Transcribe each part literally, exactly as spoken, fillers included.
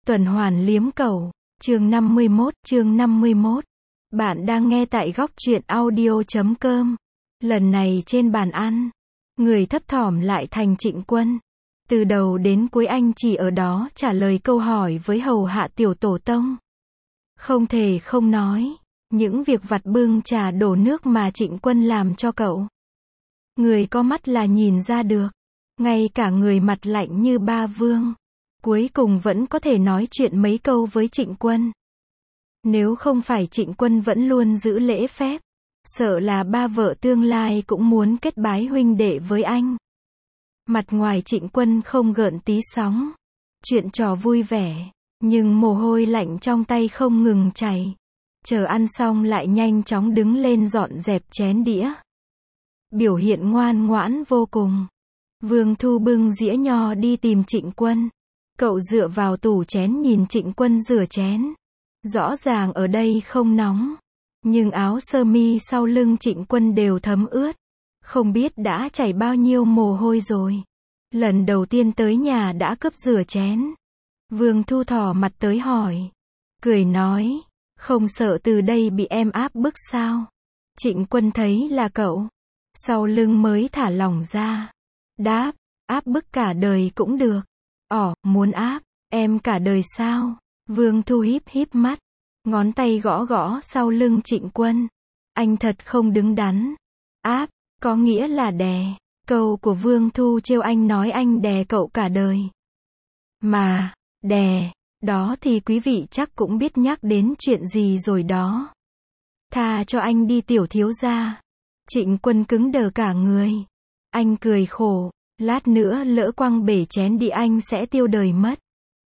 Tuần hoàn liếm cầu. Chương năm mươi mốt, chương năm mươi mốt. Bạn đang nghe tại góc truyện audio chấm com. Lần này trên bàn ăn, người thấp thỏm lại thành Trịnh Quân. Từ đầu đến cuối anh chỉ ở đó trả lời câu hỏi với hầu hạ tiểu tổ tông. Không thể không nói, những việc vặt bưng trà đổ nước mà Trịnh Quân làm cho cậu. Người có mắt là nhìn ra được. Ngay cả người mặt lạnh như ba vương, cuối cùng vẫn có thể nói chuyện mấy câu với Trịnh Quân. Nếu không phải Trịnh Quân vẫn luôn giữ lễ phép, sợ là ba vợ tương lai cũng muốn kết bái huynh đệ với anh. Mặt ngoài Trịnh Quân không gợn tí sóng, chuyện trò vui vẻ, nhưng mồ hôi lạnh trong tay không ngừng chảy. Chờ ăn xong lại nhanh chóng đứng lên dọn dẹp chén đĩa. Biểu hiện ngoan ngoãn vô cùng. Vương Thu bưng dĩa nho đi tìm Trịnh Quân. Cậu dựa vào tủ chén nhìn Trịnh Quân rửa chén. Rõ ràng ở đây không nóng, nhưng áo sơ mi sau lưng Trịnh Quân đều thấm ướt. Không biết đã chảy bao nhiêu mồ hôi rồi. Lần đầu tiên tới nhà đã cướp rửa chén. Vương Thu thò mặt tới hỏi. Cười nói, không sợ từ đây bị em áp bức sao? Trịnh Quân thấy là cậu, sau lưng mới thả lỏng ra. Đáp, áp bức cả đời cũng được. Ồ, muốn áp em cả đời sao? Vương Thu híp híp mắt, ngón tay gõ gõ sau lưng Trịnh Quân. Anh thật không đứng đắn. Áp, có nghĩa là đè. Câu của Vương Thu trêu anh nói anh đè cậu cả đời. Mà, đè, đó thì quý vị chắc cũng biết nhắc đến chuyện gì rồi đó. Tha cho anh đi tiểu thiếu gia. Trịnh Quân cứng đờ cả người. Anh cười khổ, lát nữa lỡ quăng bể chén đi anh sẽ tiêu đời mất.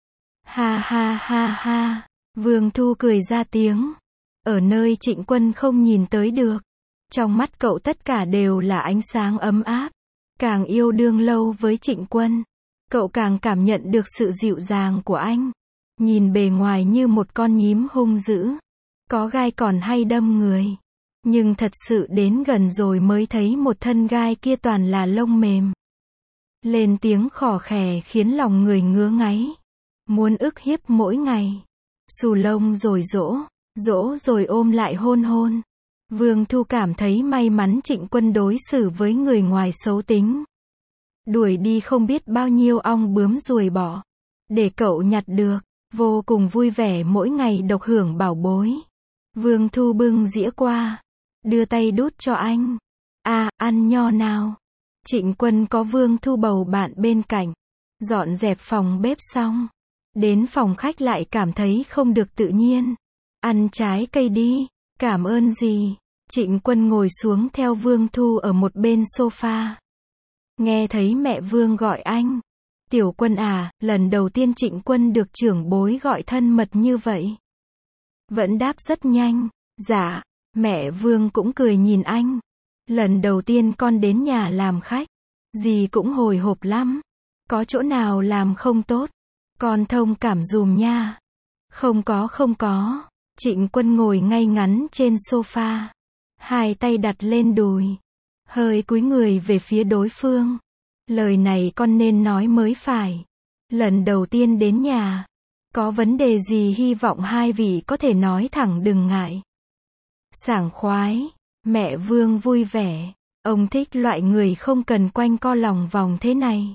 Ha ha ha ha, Vương Thu cười ra tiếng. Ở nơi Trịnh Quân không nhìn tới được. Trong mắt cậu tất cả đều là ánh sáng ấm áp. Càng yêu đương lâu với Trịnh Quân, cậu càng cảm nhận được sự dịu dàng của anh. Nhìn bề ngoài như một con nhím hung dữ, có gai còn hay đâm người. Nhưng thật sự đến gần rồi mới thấy một thân gai kia toàn là lông mềm. Lên tiếng khò khè khiến lòng người ngứa ngáy. Muốn ức hiếp mỗi ngày. Xù lông rồi dỗ, dỗ rồi ôm lại hôn hôn. Vương Thu cảm thấy may mắn Trịnh Quân đối xử với người ngoài xấu tính. Đuổi đi không biết bao nhiêu ong bướm ruồi bọ. Để cậu nhặt được, vô cùng vui vẻ mỗi ngày độc hưởng bảo bối. Vương Thu bưng dĩa qua, đưa tay đút cho anh. À, ăn nho nào. Trịnh Quân có Vương Thu bầu bạn bên cạnh. Dọn dẹp phòng bếp xong, đến phòng khách lại cảm thấy không được tự nhiên. Ăn trái cây đi. Cảm ơn gì. Trịnh Quân ngồi xuống theo Vương Thu ở một bên sofa. Nghe thấy mẹ Vương gọi anh. Tiểu Quân à, lần đầu tiên Trịnh Quân được trưởng bối gọi thân mật như vậy. Vẫn đáp rất nhanh. Dạ. Mẹ Vương cũng cười nhìn anh. Lần đầu tiên con đến nhà làm khách, dì cũng hồi hộp lắm. Có chỗ nào làm không tốt, con thông cảm dùm nha. Không có không có. Trịnh Quân ngồi ngay ngắn trên sofa, hai tay đặt lên đùi, hơi cúi người về phía đối phương. Lời này con nên nói mới phải. Lần đầu tiên đến nhà, có vấn đề gì hy vọng hai vị có thể nói thẳng đừng ngại. Sảng khoái. Mẹ Vương vui vẻ. Ông thích loại người không cần quanh co lòng vòng thế này.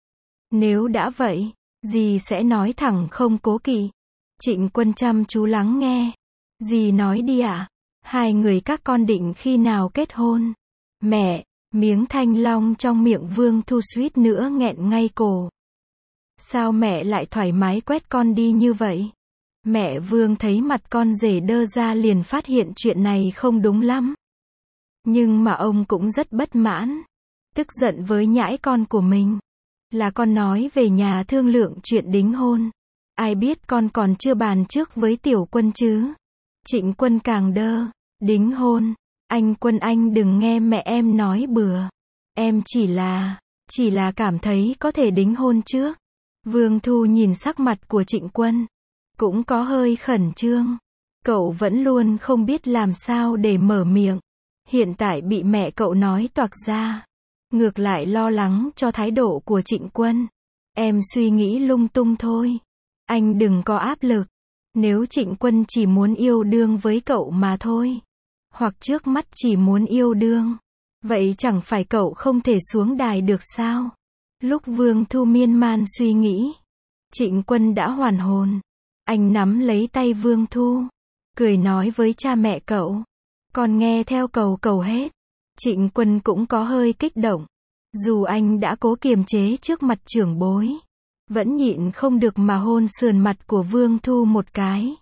Nếu đã vậy, dì sẽ nói thẳng không cố kỵ. Trịnh Quân chăm chú lắng nghe. Dì nói đi ạ. Hai người các con định khi nào kết hôn? Mẹ, miếng thanh long trong miệng Vương Thu suýt nữa nghẹn ngay cổ. Sao mẹ lại thoải mái quét con đi như vậy? Mẹ Vương thấy mặt con rể đơ ra liền phát hiện chuyện này không đúng lắm. Nhưng mà ông cũng rất bất mãn. Tức giận với nhãi con của mình. Là con nói về nhà thương lượng chuyện đính hôn. Ai biết con còn chưa bàn trước với Tiểu Quân chứ. Trịnh Quân càng đơ. Đính hôn. Anh Quân anh đừng nghe mẹ em nói bừa. Em chỉ là, chỉ là cảm thấy có thể đính hôn trước. Vương Thu nhìn sắc mặt của Trịnh Quân. Cũng có hơi khẩn trương. Cậu vẫn luôn không biết làm sao để mở miệng. Hiện tại bị mẹ cậu nói toạc ra. Ngược lại lo lắng cho thái độ của Trịnh Quân. Em suy nghĩ lung tung thôi. Anh đừng có áp lực. Nếu Trịnh Quân chỉ muốn yêu đương với cậu mà thôi, hoặc trước mắt chỉ muốn yêu đương, vậy chẳng phải cậu không thể xuống đài được sao? Lúc Vương Thu miên man suy nghĩ, Trịnh Quân đã hoàn hồn. Anh nắm lấy tay Vương Thu, cười nói với cha mẹ cậu, con nghe theo cầu cầu hết. Trịnh Quân cũng có hơi kích động. Dù anh đã cố kiềm chế trước mặt trưởng bối, vẫn nhịn không được mà hôn sườn mặt của Vương Thu một cái.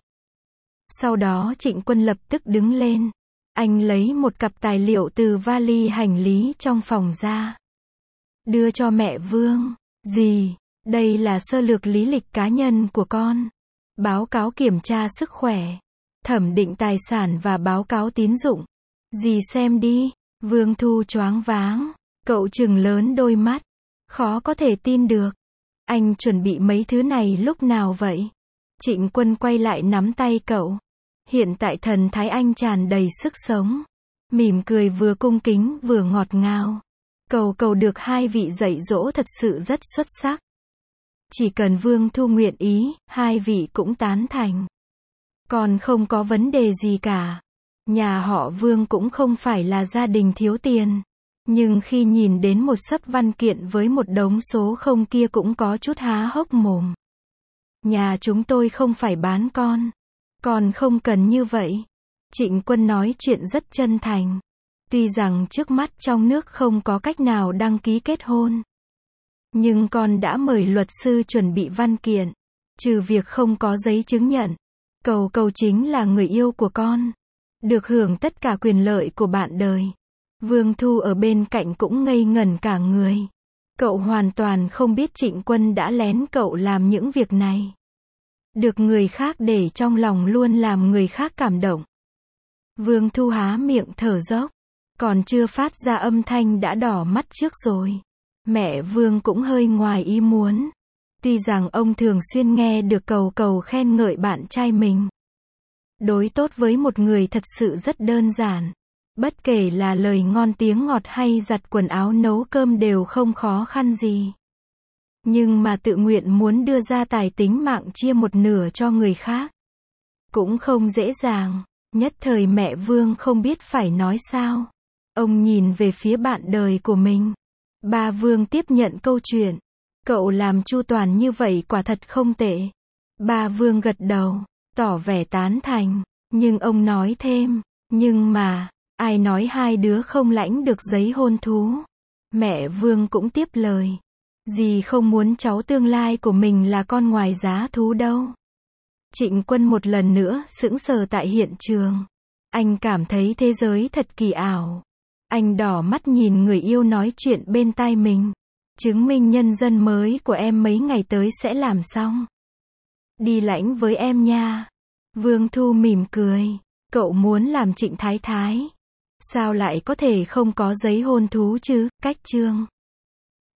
Sau đó Trịnh Quân lập tức đứng lên. Anh lấy một cặp tài liệu từ vali hành lý trong phòng ra, đưa cho mẹ Vương. Dì, đây là sơ lược lý lịch cá nhân của con, báo cáo kiểm tra sức khỏe, thẩm định tài sản và báo cáo tín dụng. Dì xem đi. Vương Thu choáng váng. Cậu trừng lớn đôi mắt. Khó có thể tin được. Anh chuẩn bị mấy thứ này lúc nào vậy? Trịnh Quân quay lại nắm tay cậu. Hiện tại thần thái anh tràn đầy sức sống. Mỉm cười vừa cung kính vừa ngọt ngào. Cầu cầu được hai vị dạy dỗ thật sự rất xuất sắc. Chỉ cần Vương Thu nguyện ý, hai vị cũng tán thành. Còn không có vấn đề gì cả. Nhà họ Vương cũng không phải là gia đình thiếu tiền. Nhưng khi nhìn đến một sấp văn kiện với một đống số không kia cũng có chút há hốc mồm. Nhà chúng tôi không phải bán con. Còn không cần như vậy. Trịnh Quân nói chuyện rất chân thành. Tuy rằng trước mắt trong nước không có cách nào đăng ký kết hôn, nhưng con đã mời luật sư chuẩn bị văn kiện. Trừ việc không có giấy chứng nhận, cầu cầu chính là người yêu của con, được hưởng tất cả quyền lợi của bạn đời. Vương Thu ở bên cạnh cũng ngây ngẩn cả người. Cậu hoàn toàn không biết Trịnh Quân đã lén cậu làm những việc này. Được người khác để trong lòng luôn làm người khác cảm động. Vương Thu há miệng thở dốc, còn chưa phát ra âm thanh đã đỏ mắt trước rồi. Mẹ Vương cũng hơi ngoài ý muốn. Tuy rằng ông thường xuyên nghe được cầu cầu khen ngợi bạn trai mình. Đối tốt với một người thật sự rất đơn giản. Bất kể là lời ngon tiếng ngọt hay giặt quần áo nấu cơm đều không khó khăn gì. Nhưng mà tự nguyện muốn đưa ra tài tính mạng chia một nửa cho người khác, cũng không dễ dàng. Nhất thời mẹ Vương không biết phải nói sao. Ông nhìn về phía bạn đời của mình. Ba Vương tiếp nhận câu chuyện. Cậu làm chu toàn như vậy quả thật không tệ. Ba Vương gật đầu, tỏ vẻ tán thành. Nhưng ông nói thêm, nhưng mà, ai nói hai đứa không lãnh được giấy hôn thú? Mẹ Vương cũng tiếp lời. Dì không muốn cháu tương lai của mình là con ngoài giá thú đâu. Trịnh Quân một lần nữa sững sờ tại hiện trường. Anh cảm thấy thế giới thật kỳ ảo. Anh đỏ mắt nhìn người yêu nói chuyện bên tai mình. Chứng minh nhân dân mới của em mấy ngày tới sẽ làm xong. Đi lãnh với em nha. Vương Thu mỉm cười. Cậu muốn làm Trịnh Thái Thái. Sao lại có thể không có giấy hôn thú chứ? Cách chương